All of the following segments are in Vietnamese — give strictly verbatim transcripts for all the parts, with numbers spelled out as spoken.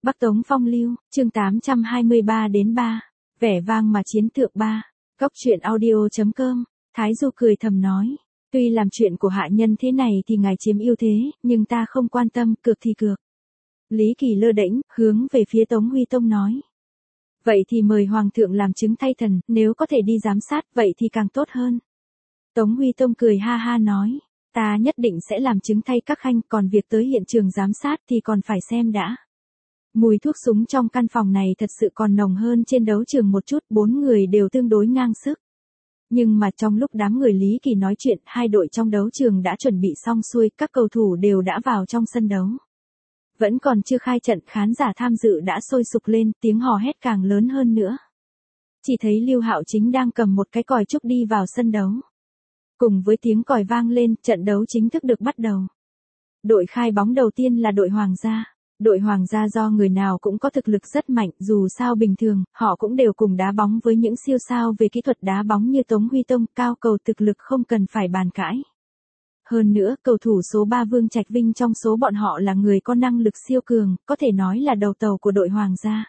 Bắc Tống Phong Lưu, chương tám trăm hai mươi ba đến ba. Vẻ vang mà chiến thượng ba. Góc truyện audio.com. Thái Du cười thầm nói. Tuy làm chuyện của hạ nhân thế này thì ngài chiếm ưu thế, nhưng ta không quan tâm, cược thì cược. Lý Kỳ lơ đễnh, hướng về phía Tống Huy Tông nói. Vậy thì mời Hoàng thượng làm chứng thay thần, nếu có thể đi giám sát, vậy thì càng tốt hơn. Tống Huy Tông cười ha ha nói. Ta nhất định sẽ làm chứng thay các khanh, còn việc tới hiện trường giám sát thì còn phải xem đã. Mùi thuốc súng trong căn phòng này thật sự còn nồng hơn trên đấu trường một chút, bốn người đều tương đối ngang sức. Nhưng mà trong lúc đám người Lý Kỳ nói chuyện, hai đội trong đấu trường đã chuẩn bị xong xuôi, các cầu thủ đều đã vào trong sân đấu. Vẫn còn chưa khai trận, khán giả tham dự đã sôi sục lên, tiếng hò hét càng lớn hơn nữa. Chỉ thấy Lưu Hạo Chính đang cầm một cái còi trúc đi vào sân đấu. Cùng với tiếng còi vang lên, trận đấu chính thức được bắt đầu. Đội khai bóng đầu tiên là đội Hoàng gia. Đội Hoàng gia do người nào cũng có thực lực rất mạnh, dù sao bình thường, họ cũng đều cùng đá bóng với những siêu sao về kỹ thuật đá bóng như Tống Huy Tông, cao cầu thực lực không cần phải bàn cãi. Hơn nữa, cầu thủ số ba Vương Trạch Vinh trong số bọn họ là người có năng lực siêu cường, có thể nói là đầu tàu của đội Hoàng gia.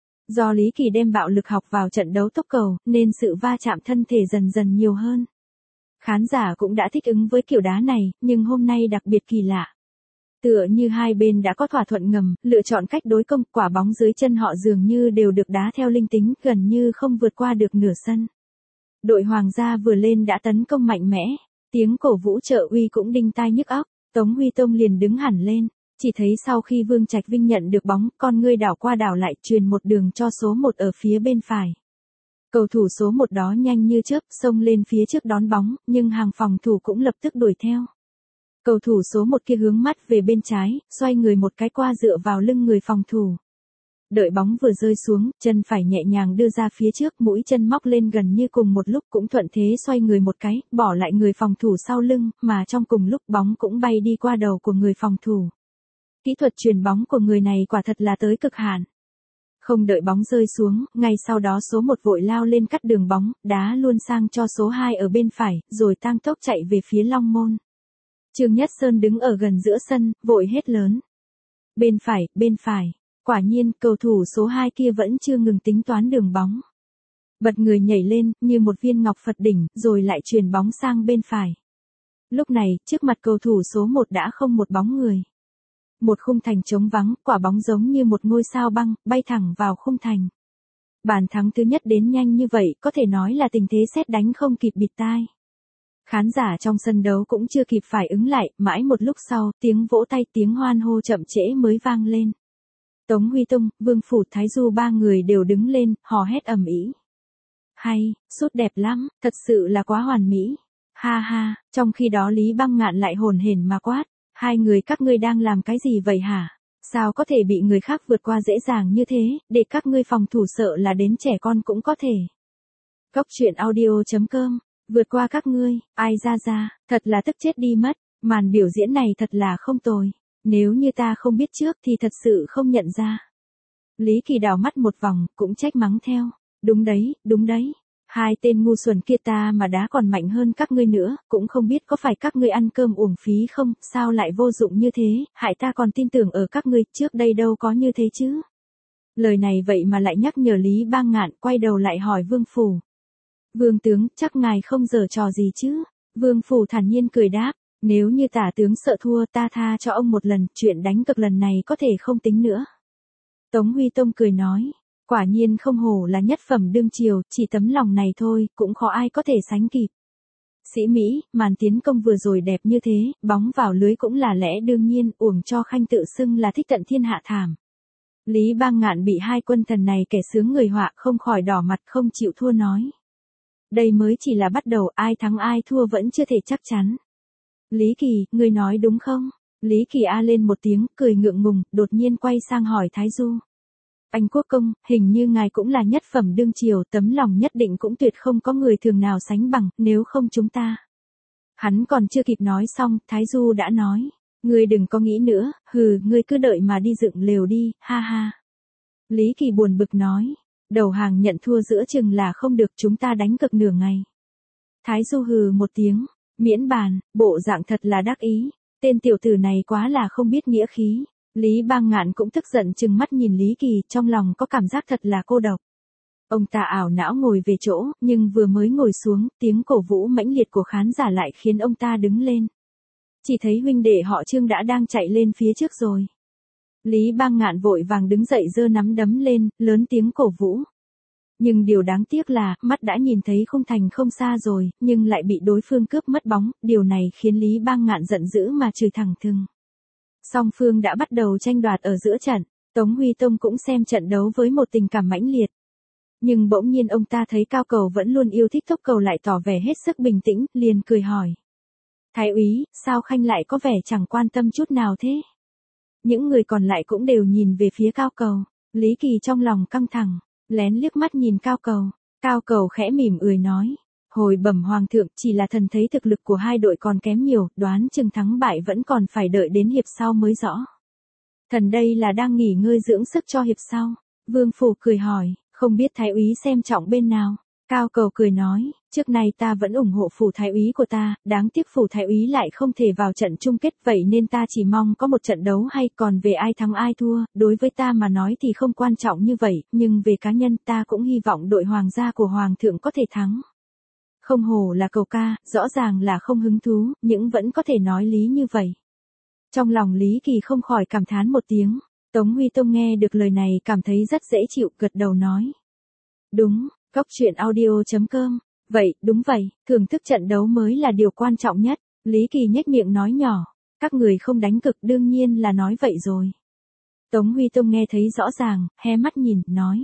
Do Lý Kỳ đem bạo lực học vào trận đấu tốc cầu, nên sự va chạm thân thể dần dần nhiều hơn. Khán giả cũng đã thích ứng với kiểu đá này, nhưng hôm nay đặc biệt kỳ lạ. Tựa như hai bên đã có thỏa thuận ngầm, lựa chọn cách đối công, quả bóng dưới chân họ dường như đều được đá theo linh tính, gần như không vượt qua được nửa sân. Đội Hoàng gia vừa lên đã tấn công mạnh mẽ, tiếng cổ vũ trợ uy cũng đinh tai nhức óc, Tống Huy Tông liền đứng hẳn lên, chỉ thấy sau khi Vương Trạch Vinh nhận được bóng, con ngươi đảo qua đảo lại truyền một đường cho số một ở phía bên phải. Cầu thủ số một đó nhanh như chớp xông lên phía trước đón bóng, nhưng hàng phòng thủ cũng lập tức đuổi theo. Cầu thủ số một kia hướng mắt về bên trái, xoay người một cái qua dựa vào lưng người phòng thủ. Đợi bóng vừa rơi xuống, chân phải nhẹ nhàng đưa ra phía trước, mũi chân móc lên gần như cùng một lúc, cũng thuận thế xoay người một cái, bỏ lại người phòng thủ sau lưng, mà trong cùng lúc bóng cũng bay đi qua đầu của người phòng thủ. Kỹ thuật chuyền bóng của người này quả thật là tới cực hạn. Không đợi bóng rơi xuống, ngay sau đó số một vội lao lên cắt đường bóng, đá luôn sang cho số hai ở bên phải, rồi tăng tốc chạy về phía Long Môn. Trương Nhất Sơn đứng ở gần giữa sân, vội hét lớn. Bên phải, bên phải. Quả nhiên, cầu thủ số hai kia vẫn chưa ngừng tính toán đường bóng. Bật người nhảy lên, như một viên ngọc Phật đỉnh, rồi lại chuyền bóng sang bên phải. Lúc này, trước mặt cầu thủ số một đã không một bóng người. Một khung thành trống vắng, quả bóng giống như một ngôi sao băng, bay thẳng vào khung thành. Bàn thắng thứ nhất đến nhanh như vậy, có thể nói là tình thế sét đánh không kịp bịt tai. Khán giả trong sân đấu cũng chưa kịp phải ứng lại, mãi một lúc sau, tiếng vỗ tay, tiếng hoan hô chậm trễ mới vang lên. Tống Huy Tông, Vương Phủ, Thái Du ba người đều đứng lên, hò hét ầm ĩ. Hay, sút đẹp lắm, thật sự là quá hoàn mỹ. Ha ha, trong khi đó Lý Băng Ngạn lại hồn hển mà quát. Hai người các ngươi đang làm cái gì vậy hả? Sao có thể bị người khác vượt qua dễ dàng như thế, để các ngươi phòng thủ sợ là đến trẻ con cũng có thể. Góc truyện audio.com. Vượt qua các ngươi, ai ra ra, thật là tức chết đi mất, màn biểu diễn này thật là không tồi, nếu như ta không biết trước thì thật sự không nhận ra. Lý Kỳ đảo mắt một vòng, cũng trách mắng theo, đúng đấy, đúng đấy, hai tên ngu xuẩn kia ta mà đá còn mạnh hơn các ngươi nữa, cũng không biết có phải các ngươi ăn cơm uổng phí không, sao lại vô dụng như thế, hại ta còn tin tưởng ở các ngươi, trước đây đâu có như thế chứ. Lời này vậy mà lại nhắc nhở Lý Bang Ngạn, quay đầu lại hỏi Vương Phủ. Vương tướng, chắc ngài không giở trò gì chứ? Vương Phủ thản nhiên cười đáp, nếu như tả tướng sợ thua ta tha cho ông một lần, chuyện đánh cược lần này có thể không tính nữa. Tống Huy Tông cười nói, quả nhiên không hổ là nhất phẩm đương triều, chỉ tấm lòng này thôi, cũng khó ai có thể sánh kịp. Sĩ Mỹ, màn tiến công vừa rồi đẹp như thế, bóng vào lưới cũng là lẽ đương nhiên, uổng cho khanh tự xưng là thích tận thiên hạ thảm. Lý Bang Ngạn bị hai quân thần này kẻ sướng người họa, không khỏi đỏ mặt không chịu thua nói. Đây mới chỉ là bắt đầu, ai thắng ai thua vẫn chưa thể chắc chắn. Lý Kỳ, ngươi nói đúng không? Lý Kỳ a lên một tiếng, cười ngượng ngùng, đột nhiên quay sang hỏi Thái Du. Anh Quốc công, hình như ngài cũng là nhất phẩm đương triều, tấm lòng nhất định cũng tuyệt không có người thường nào sánh bằng, nếu không chúng ta. Hắn còn chưa kịp nói xong, Thái Du đã nói. Ngươi đừng có nghĩ nữa, hừ, ngươi cứ đợi mà đi dựng lều đi, ha ha. Lý Kỳ buồn bực nói. Đầu hàng nhận thua giữa chừng là không được, chúng ta đánh cực nửa ngày. Thái Du hừ một tiếng, miễn bàn, bộ dạng thật là đắc ý, tên tiểu tử này quá là không biết nghĩa khí. Lý Bang Ngạn cũng tức giận trừng mắt nhìn Lý Kỳ, trong lòng có cảm giác thật là cô độc. Ông ta ảo não ngồi về chỗ, nhưng vừa mới ngồi xuống, tiếng cổ vũ mãnh liệt của khán giả lại khiến ông ta đứng lên. Chỉ thấy huynh đệ họ Trương đã đang chạy lên phía trước rồi. Lý Bang Ngạn vội vàng đứng dậy giơ nắm đấm lên, lớn tiếng cổ vũ. Nhưng điều đáng tiếc là, mắt đã nhìn thấy khung thành không xa rồi, nhưng lại bị đối phương cướp mất bóng, điều này khiến Lý Bang Ngạn giận dữ mà chửi thẳng thừng. Song phương đã bắt đầu tranh đoạt ở giữa trận, Tống Huy Tông cũng xem trận đấu với một tình cảm mãnh liệt. Nhưng bỗng nhiên ông ta thấy Cao Cầu vẫn luôn yêu thích Tốc Cầu lại tỏ vẻ hết sức bình tĩnh, liền cười hỏi. Thái úy, sao Khanh lại có vẻ chẳng quan tâm chút nào thế? Những người còn lại cũng đều nhìn về phía Cao Cầu, Lý Kỳ trong lòng căng thẳng, lén liếc mắt nhìn Cao Cầu. Cao Cầu khẽ mỉm ươi nói. Hồi bẩm hoàng thượng, chỉ là thần thấy thực lực của hai đội còn kém nhiều, đoán chừng thắng bại vẫn còn phải đợi đến hiệp sau mới rõ. Thần đây là đang nghỉ ngơi dưỡng sức cho hiệp sau. Vương Phủ cười hỏi, không biết Thái úy xem trọng bên nào? Cao Cầu cười nói, trước nay ta vẫn ủng hộ Phủ Thái úy của ta, đáng tiếc Phủ Thái úy lại không thể vào trận chung kết, vậy nên ta chỉ mong có một trận đấu hay, còn về ai thắng ai thua, đối với ta mà nói thì không quan trọng như vậy, nhưng về cá nhân ta cũng hy vọng đội hoàng gia của hoàng thượng có thể thắng. Không hổ là Cầu ca, rõ ràng là không hứng thú, nhưng vẫn có thể nói lý như vậy. Trong lòng Lý Kỳ không khỏi cảm thán một tiếng. Tống Huy Tông nghe được lời này cảm thấy rất dễ chịu, gật đầu nói. Đúng, Cóc truyện audio chấm com. Vậy, đúng vậy, thưởng thức trận đấu mới là điều quan trọng nhất. Lý Kỳ nhếch miệng nói nhỏ. Các người không đánh cực đương nhiên là nói vậy rồi. Tống Huy Tông nghe thấy rõ ràng, hé mắt nhìn, nói.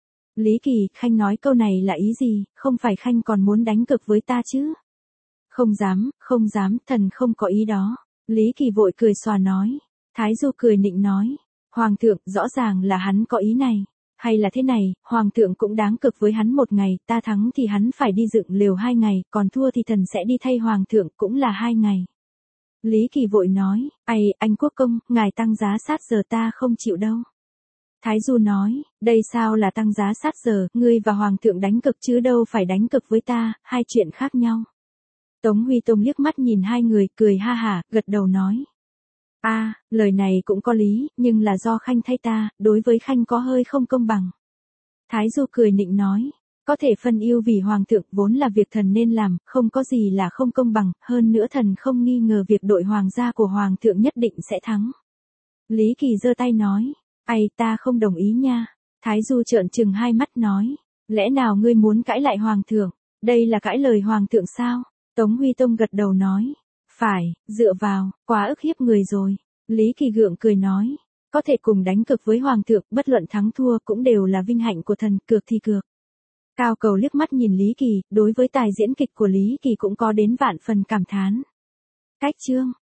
Lý Kỳ, Khanh nói câu này là ý gì, không phải Khanh còn muốn đánh cực với ta chứ? Không dám, không dám, thần không có ý đó. Lý Kỳ vội cười xòa nói. Thái Du cười nịnh nói. Hoàng thượng, rõ ràng là hắn có ý này. Hay là thế này, Hoàng thượng cũng đáng cực với hắn một ngày, ta thắng thì hắn phải đi dựng lều hai ngày, còn thua thì thần sẽ đi thay Hoàng thượng, cũng là hai ngày. Lý Kỳ vội nói, ai, anh quốc công, ngài tăng giá sát giờ ta không chịu đâu. Thái Du nói, đây sao là tăng giá sát giờ, ngươi và Hoàng thượng đánh cực chứ đâu phải đánh cực với ta, hai chuyện khác nhau. Tống Huy Tông liếc mắt nhìn hai người, cười ha hả, gật đầu nói. A, à, lời này cũng có lý, nhưng là do Khanh thay ta, đối với Khanh có hơi không công bằng. Thái Du cười nịnh nói, có thể phân ưu vì Hoàng thượng vốn là việc thần nên làm, không có gì là không công bằng, hơn nữa thần không nghi ngờ việc đội hoàng gia của Hoàng thượng nhất định sẽ thắng. Lý Kỳ giơ tay nói, ai ta không đồng ý nha. Thái Du trợn trừng hai mắt nói, lẽ nào ngươi muốn cãi lại Hoàng thượng, đây là cãi lời Hoàng thượng sao? Tống Huy Tông gật đầu nói. Phải, dựa vào, quá ức hiếp người rồi. Lý Kỳ gượng cười nói. Có thể cùng đánh cực với Hoàng thượng, bất luận thắng thua cũng đều là vinh hạnh của thần, cược thì cược. Cao Cầu liếc mắt nhìn Lý Kỳ, đối với tài diễn kịch của Lý Kỳ cũng có đến vạn phần cảm thán. Cách chương.